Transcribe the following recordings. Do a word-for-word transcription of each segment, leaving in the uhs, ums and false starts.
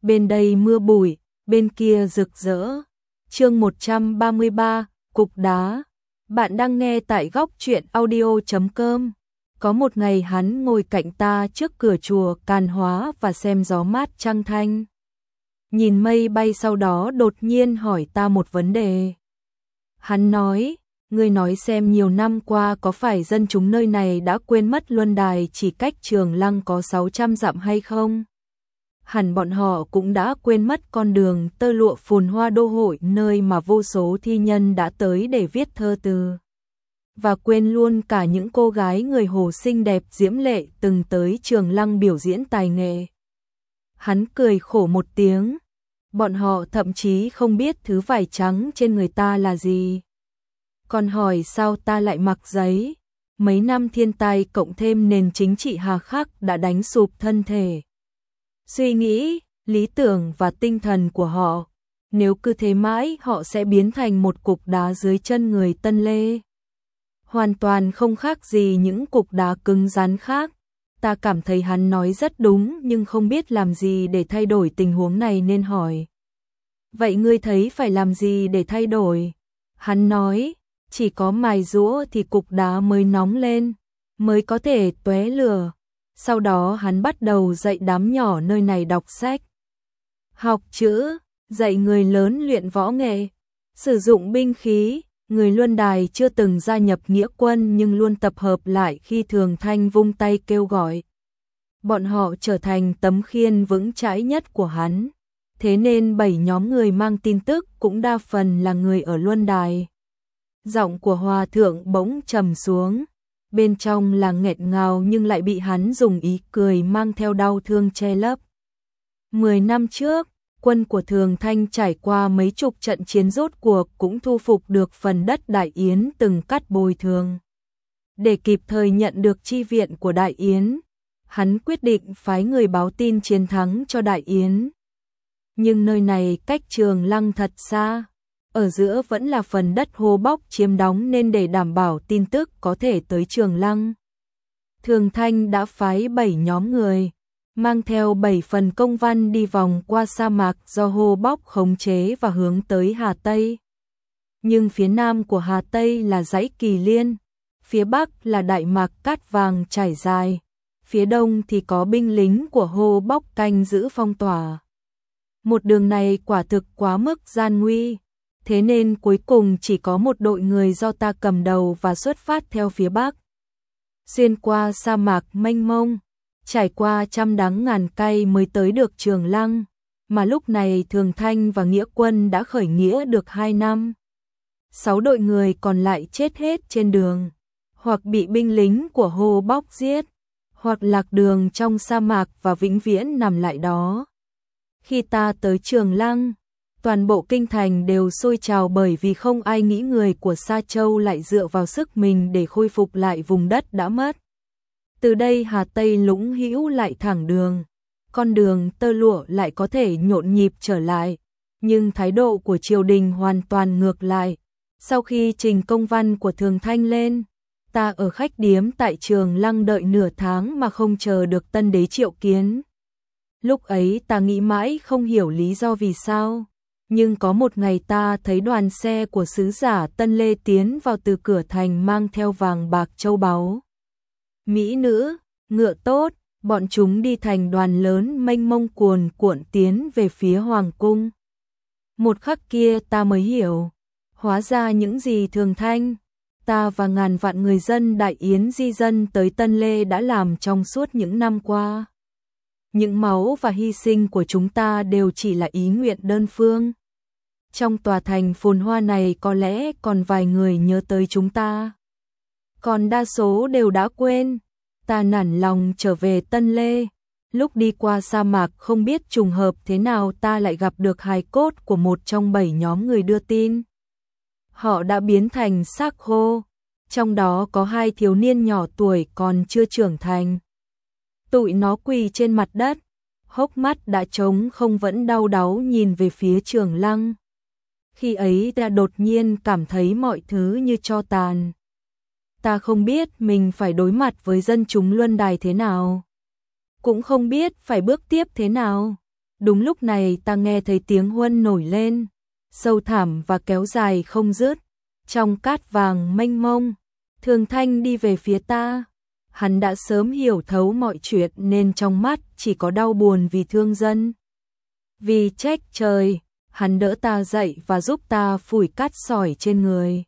bên đây mưa bụi, bên kia rực rỡ. Chương một trăm ba mươi ba, Cục Đá. Bạn đang nghe tại góc truyện audio chấm com. Có một ngày hắn ngồi cạnh ta trước cửa chùa Càn Hóa và xem gió mát trăng thanh. Nhìn mây bay, sau đó đột nhiên hỏi ta một vấn đề. Hắn nói, ngươi nói xem nhiều năm qua có phải dân chúng nơi này đã quên mất Luân Đài chỉ cách Trường Lăng có sáu trăm dặm hay không? Hẳn bọn họ cũng đã quên mất con đường tơ lụa phồn hoa đô hội, nơi mà vô số thi nhân đã tới để viết thơ từ. Và quên luôn cả những cô gái người Hồ xinh đẹp diễm lệ từng tới Trường Lăng biểu diễn tài nghệ. Hắn cười khổ một tiếng. Bọn họ thậm chí không biết thứ vải trắng trên người ta là gì. Còn hỏi sao ta lại mặc giấy. Mấy năm thiên tai cộng thêm nền chính trị hà khắc đã đánh sụp thân thể, suy nghĩ, lý tưởng và tinh thần của họ. Nếu cứ thế mãi họ sẽ biến thành một cục đá dưới chân người Tân Lê. Hoàn toàn không khác gì những cục đá cứng rắn khác. Ta cảm thấy hắn nói rất đúng nhưng không biết làm gì để thay đổi tình huống này nên hỏi. Vậy ngươi thấy phải làm gì để thay đổi? Hắn nói, chỉ có mài giũa thì cục đá mới nóng lên, mới có thể tóe lửa. Sau đó hắn bắt đầu dạy đám nhỏ nơi này đọc sách, học chữ, dạy người lớn luyện võ nghệ, sử dụng binh khí. Người Luân Đài chưa từng gia nhập nghĩa quân nhưng luôn tập hợp lại khi Thường Thanh vung tay kêu gọi. Bọn họ trở thành tấm khiên vững chãi nhất của hắn. Thế nên bảy nhóm người mang tin tức cũng đa phần là người ở Luân Đài. Giọng của Hòa thượng bỗng trầm xuống, bên trong là nghẹt ngào nhưng lại bị hắn dùng ý cười mang theo đau thương che lấp. Mười năm trước, quân của Thường Thanh trải qua mấy chục trận chiến rốt cuộc cũng thu phục được phần đất Đại Yến từng cắt bồi thường. Để kịp thời nhận được chi viện của Đại Yến, hắn quyết định phái người báo tin chiến thắng cho Đại Yến. Nhưng nơi này cách Trường Lăng thật xa, ở giữa vẫn là phần đất Hồ Bóc chiếm đóng nên để đảm bảo tin tức có thể tới Trường Lăng, Thường Thanh đã phái bảy nhóm người, mang theo bảy phần công văn đi vòng qua sa mạc do Hồ Bóc khống chế và hướng tới Hà Tây. Nhưng phía nam của Hà Tây là dãy Kỳ Liên, phía bắc là Đại Mạc cát vàng trải dài, phía đông thì có binh lính của Hồ Bóc canh giữ phong tỏa. Một đường này quả thực quá mức gian nguy, thế nên cuối cùng chỉ có một đội người do ta cầm đầu và xuất phát theo phía bắc. Xuyên qua sa mạc mênh mông, trải qua trăm đắng ngàn cay mới tới được Trường Lăng, mà lúc này Thường Thanh và Nghĩa quân đã khởi nghĩa được hai năm. Sáu đội người còn lại chết hết trên đường, hoặc bị binh lính của Hồ Bóc giết, hoặc lạc đường trong sa mạc và vĩnh viễn nằm lại đó. Khi ta tới Trường Lăng, toàn bộ kinh thành đều sôi trào bởi vì không ai nghĩ người của Sa Châu lại dựa vào sức mình để khôi phục lại vùng đất đã mất. Từ đây Hà Tây Lũng Hữu lại thẳng đường, con đường tơ lụa lại có thể nhộn nhịp trở lại, nhưng thái độ của triều đình hoàn toàn ngược lại. Sau khi trình công văn của Thường Thanh lên, ta ở khách điếm tại Trường Lăng đợi nửa tháng mà không chờ được tân đế triệu kiến. Lúc ấy ta nghĩ mãi không hiểu lý do vì sao, nhưng có một ngày ta thấy đoàn xe của sứ giả Tân Lê tiến vào từ cửa thành mang theo vàng bạc châu báu, mỹ nữ, ngựa tốt, bọn chúng đi thành đoàn lớn mênh mông cuồn cuộn tiến về phía hoàng cung. Một khắc kia ta mới hiểu, hóa ra những gì Thường Thanh, ta và ngàn vạn người dân Đại Yến di dân tới Tân Lê đã làm trong suốt những năm qua. Những máu và hy sinh của chúng ta đều chỉ là ý nguyện đơn phương. Trong tòa thành phồn hoa này có lẽ còn vài người nhớ tới chúng ta, còn đa số đều đã quên. Ta nản lòng trở về Tân Lê. Lúc đi qua sa mạc không biết trùng hợp thế nào ta lại gặp được hài cốt của một trong bảy nhóm người đưa tin. Họ đã biến thành xác khô, trong đó có hai thiếu niên nhỏ tuổi còn chưa trưởng thành. Tụi nó quỳ trên mặt đất, hốc mắt đã trống không vẫn đau đáu nhìn về phía Trường Lăng. Khi ấy ta đột nhiên cảm thấy mọi thứ như tro tàn. Ta không biết mình phải đối mặt với dân chúng Luân Đài thế nào, cũng không biết phải bước tiếp thế nào. Đúng lúc này ta nghe thấy tiếng huân nổi lên, sâu thẳm và kéo dài không dứt, trong cát vàng mênh mông. Thường Thanh đi về phía ta. Hắn đã sớm hiểu thấu mọi chuyện nên trong mắt chỉ có đau buồn vì thương dân. Vì trách trời, hắn đỡ ta dậy và giúp ta phủi cát sỏi trên người.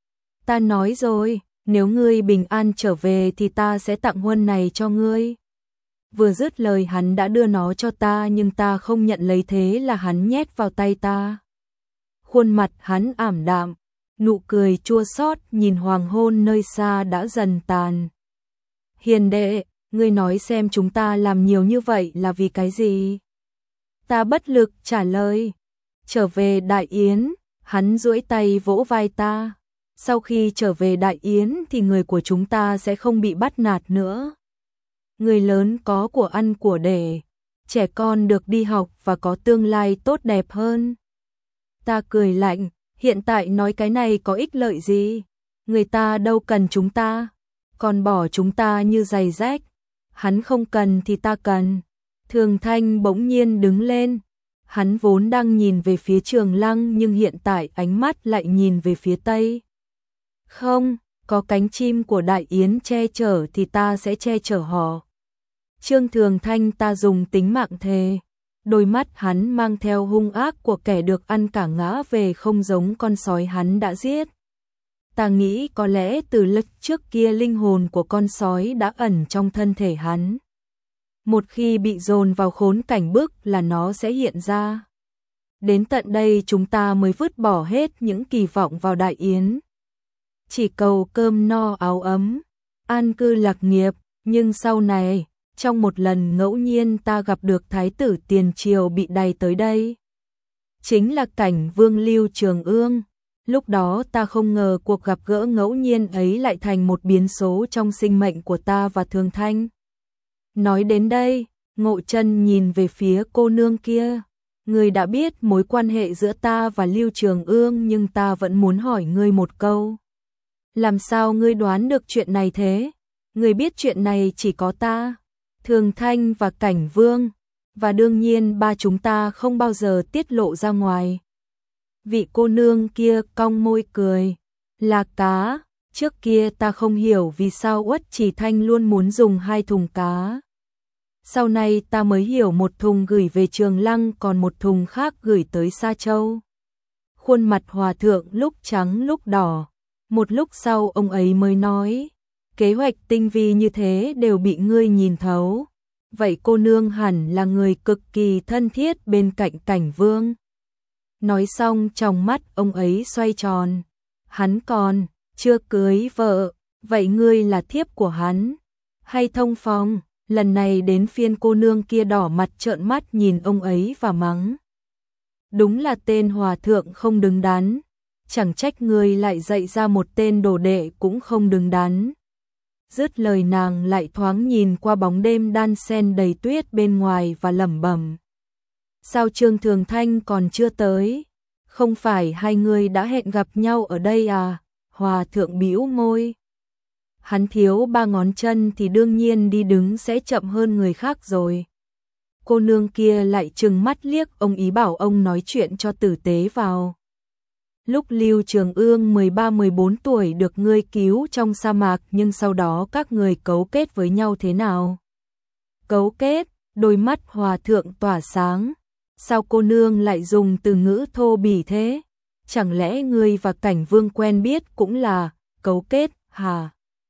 Ta nói rồi, nếu ngươi bình an trở về thì ta sẽ tặng huân này cho ngươi. Vừa dứt lời hắn đã đưa nó cho ta nhưng ta không nhận lấy, thế là hắn nhét vào tay ta. Khuôn mặt hắn ảm đạm, nụ cười chua xót nhìn hoàng hôn nơi xa đã dần tàn. Hiền đệ, ngươi nói xem chúng ta làm nhiều như vậy là vì cái gì? Ta bất lực trả lời. Trở về Đại Yến, hắn duỗi tay vỗ vai ta. Sau khi trở về Đại Yến thì người của chúng ta sẽ không bị bắt nạt nữa. Người lớn có của ăn của để, trẻ con được đi học và có tương lai tốt đẹp hơn. Ta cười lạnh, hiện tại nói cái này có ích lợi gì? Người ta đâu cần chúng ta, còn bỏ chúng ta như giày rách. Hắn không cần thì ta cần. Thường Thanh bỗng nhiên đứng lên. Hắn vốn đang nhìn về phía Trường Lăng nhưng hiện tại ánh mắt lại nhìn về phía Tây. Không, có cánh chim của Đại Yến che chở thì ta sẽ che chở họ. Trương Thường Thanh ta dùng tính mạng thề. Đôi mắt hắn mang theo hung ác của kẻ được ăn cả ngã về, không giống con sói hắn đã giết. Ta nghĩ có lẽ từ lúc trước kia linh hồn của con sói đã ẩn trong thân thể hắn. Một khi bị dồn vào khốn cảnh bức là nó sẽ hiện ra. Đến tận đây chúng ta mới vứt bỏ hết những kỳ vọng vào Đại Yến. Chỉ cầu cơm no áo ấm, an cư lạc nghiệp, nhưng sau này, trong một lần ngẫu nhiên ta gặp được thái tử tiền triều bị đày tới đây. Chính là Cảnh Vương Lưu Trường Ương. Lúc đó ta không ngờ cuộc gặp gỡ ngẫu nhiên ấy lại thành một biến số trong sinh mệnh của ta và Thường Thanh. Nói đến đây, Ngộ Chân nhìn về phía cô nương kia. Ngươi đã biết mối quan hệ giữa ta và Lưu Trường Ương nhưng ta vẫn muốn hỏi ngươi một câu. Làm sao ngươi đoán được chuyện này thế? Ngươi biết chuyện này chỉ có ta, Thường Thanh và Cảnh Vương, và đương nhiên ba chúng ta không bao giờ tiết lộ ra ngoài. Vị cô nương kia cong môi cười. Là cá, trước kia ta không hiểu vì sao Uất Chỉ Thanh luôn muốn dùng hai thùng cá. Sau này ta mới hiểu, một thùng gửi về Trường Lăng còn một thùng khác gửi tới Sa Châu. Khuôn mặt hòa thượng lúc trắng lúc đỏ. Một lúc sau ông ấy mới nói, kế hoạch tinh vi như thế đều bị ngươi nhìn thấu. Vậy cô nương hẳn là người cực kỳ thân thiết bên cạnh Cảnh Vương. Nói xong trong mắt ông ấy xoay tròn. Hắn còn chưa cưới vợ, vậy ngươi là thiếp của hắn hay thông phòng? Lần này đến phiên cô nương kia đỏ mặt trợn mắt nhìn ông ấy và mắng. Đúng là tên hòa thượng không đứng đắn, chẳng trách ngươi lại dạy ra một tên đồ đệ cũng không đứng đắn. Dứt lời nàng lại thoáng nhìn qua bóng đêm đan sen đầy tuyết bên ngoài và lẩm bẩm. Sao Trương Thường Thanh còn chưa tới? Không phải hai người đã hẹn gặp nhau ở đây à? Hòa thượng bĩu môi. Hắn thiếu ba ngón chân thì đương nhiên đi đứng sẽ chậm hơn người khác rồi. Cô nương kia lại trừng mắt liếc ông, ý bảo ông nói chuyện cho tử tế vào. Lúc Lưu Trường Ương mười ba mười bốn tuổi được ngươi cứu trong sa mạc, nhưng sau đó các người cấu kết với nhau thế nào? Cấu kết? Đôi mắt hòa thượng tỏa sáng. Sao cô nương lại dùng từ ngữ thô bỉ thế? Chẳng lẽ ngươi và Cảnh Vương quen biết cũng là cấu kết hả?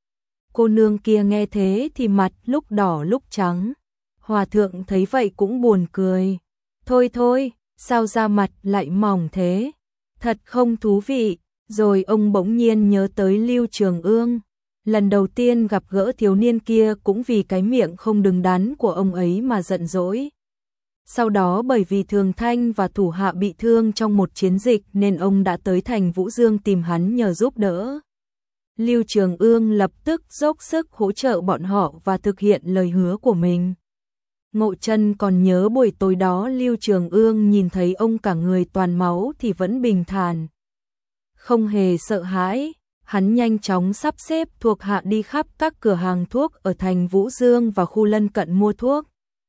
Cô nương kia nghe thế thì mặt lúc đỏ lúc trắng. Hòa thượng thấy vậy cũng buồn cười. Thôi thôi, sao da mặt lại mỏng thế? Thật không thú vị. Rồi ông bỗng nhiên nhớ tới Lưu Trường Ương. Lần đầu tiên gặp gỡ thiếu niên kia cũng vì cái miệng không đứng đắn của ông ấy mà giận dỗi. Sau đó bởi vì Thường Thanh và thủ hạ bị thương trong một chiến dịch nên ông đã tới thành Vũ Dương tìm hắn nhờ giúp đỡ. Lưu Trường Ương lập tức dốc sức hỗ trợ bọn họ và thực hiện lời hứa của mình. Ngộ Chân còn nhớ buổi tối đó Lưu Trường Ương nhìn thấy ông cả người toàn máu thì vẫn bình thản, không hề sợ hãi. Hắn nhanh chóng sắp xếp thuộc hạ đi khắp các cửa hàng thuốc ở thành Vũ Dương và khu lân cận mua thuốc.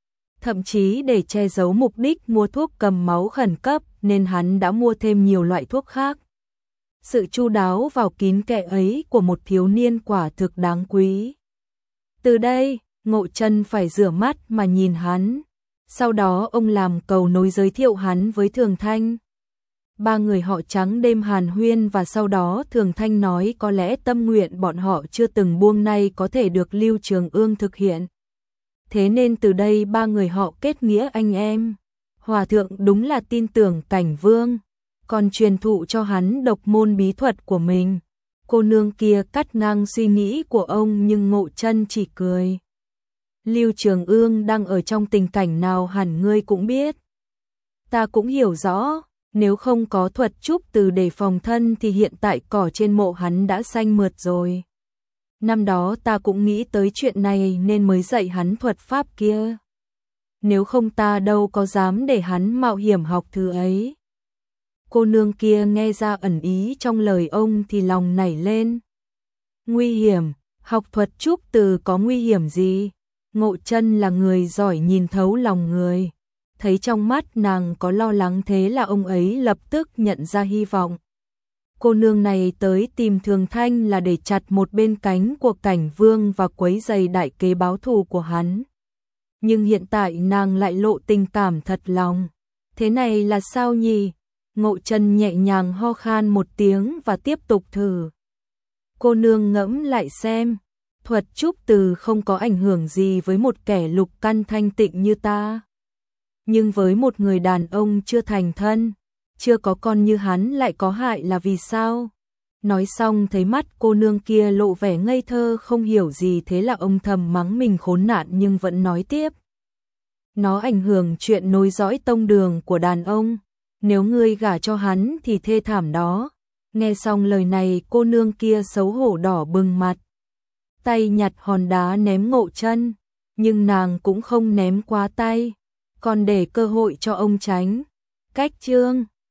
Thậm chí để che giấu mục đích mua thuốc cầm máu khẩn cấp nên hắn đã mua thêm nhiều loại thuốc khác. Sự chu đáo vào kín kẽ ấy của một thiếu niên quả thực đáng quý. Từ đây, Ngộ Chân phải rửa mắt mà nhìn hắn. Sau đó ông làm cầu nối giới thiệu hắn với Thường Thanh. Ba người họ trắng đêm hàn huyên và sau đó Thường Thanh nói có lẽ tâm nguyện bọn họ chưa từng buông nay có thể được Lưu Trường Ương thực hiện. Thế nên từ đây ba người họ kết nghĩa anh em. Hòa thượng đúng là tin tưởng Cảnh Vương, còn truyền thụ cho hắn độc môn bí thuật của mình. Cô nương kia cắt ngang suy nghĩ của ông nhưng Ngộ Chân chỉ cười. Lưu Trường Ương đang ở trong tình cảnh nào hẳn ngươi cũng biết. Ta cũng hiểu rõ, nếu không có thuật trúc từ để phòng thân thì hiện tại cỏ trên mộ hắn đã xanh mượt rồi. Năm đó ta cũng nghĩ tới chuyện này nên mới dạy hắn thuật pháp kia. Nếu không ta đâu có dám để hắn mạo hiểm học thứ ấy. Cô nương kia nghe ra ẩn ý trong lời ông thì lòng nảy lên. Nguy hiểm, học thuật trúc từ có nguy hiểm gì? Ngộ Chân là người giỏi nhìn thấu lòng người. Thấy trong mắt nàng có lo lắng thế là ông ấy lập tức nhận ra hy vọng. Cô nương này tới tìm Thường Thanh là để chặt một bên cánh của Cảnh Vương và quấy rầy đại kế báo thù của hắn. Nhưng hiện tại nàng lại lộ tình cảm thật lòng. Thế này là sao nhỉ? Ngộ Chân nhẹ nhàng ho khan một tiếng và tiếp tục thử. Cô nương ngẫm lại xem, thuật trúc từ không có ảnh hưởng gì với một kẻ lục căn thanh tịnh như ta. Nhưng với một người đàn ông chưa thành thân, chưa có con như hắn lại có hại là vì sao? Nói xong thấy mắt cô nương kia lộ vẻ ngây thơ không hiểu gì thế là ông thầm mắng mình khốn nạn nhưng vẫn nói tiếp. Nó ảnh hưởng chuyện nối dõi tông đường của đàn ông, nếu ngươi gả cho hắn thì thê thảm đó. Nghe xong lời này cô nương kia xấu hổ đỏ bừng mặt. Tay nhặt hòn đá ném Ngộ Chân, nhưng nàng cũng không ném quá tay, còn để cơ hội cho ông tránh. Cách chương